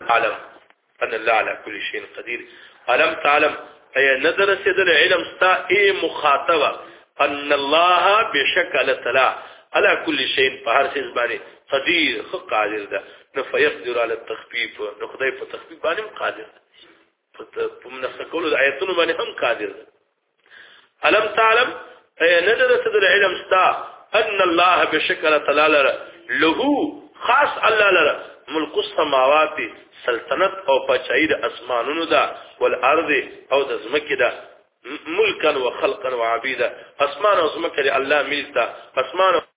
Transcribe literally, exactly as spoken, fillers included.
تعلم ان الله على كل شيء قدير الم تعلم اي نظر سيدل علم ستا اي مخاطبه ان الله بشكل تعالى على كل شيء فهر شيء باندې قدير خو قادر ده نو فيقدر على التخفيف نو خدای په تخفيف باندې قادر ده په منسکولو د آیتونو باندې هم قادر ده الم تعلم اي نظر سيدل علم ستا ان الله بشكل تعالى له خاص الله لره ملک السماوات سلطنت او پچای د اسمانونو دا والارض او د زمکه دا ملکا وخلقا وعبيدا اسمان او زمکه الله ملتا اسمان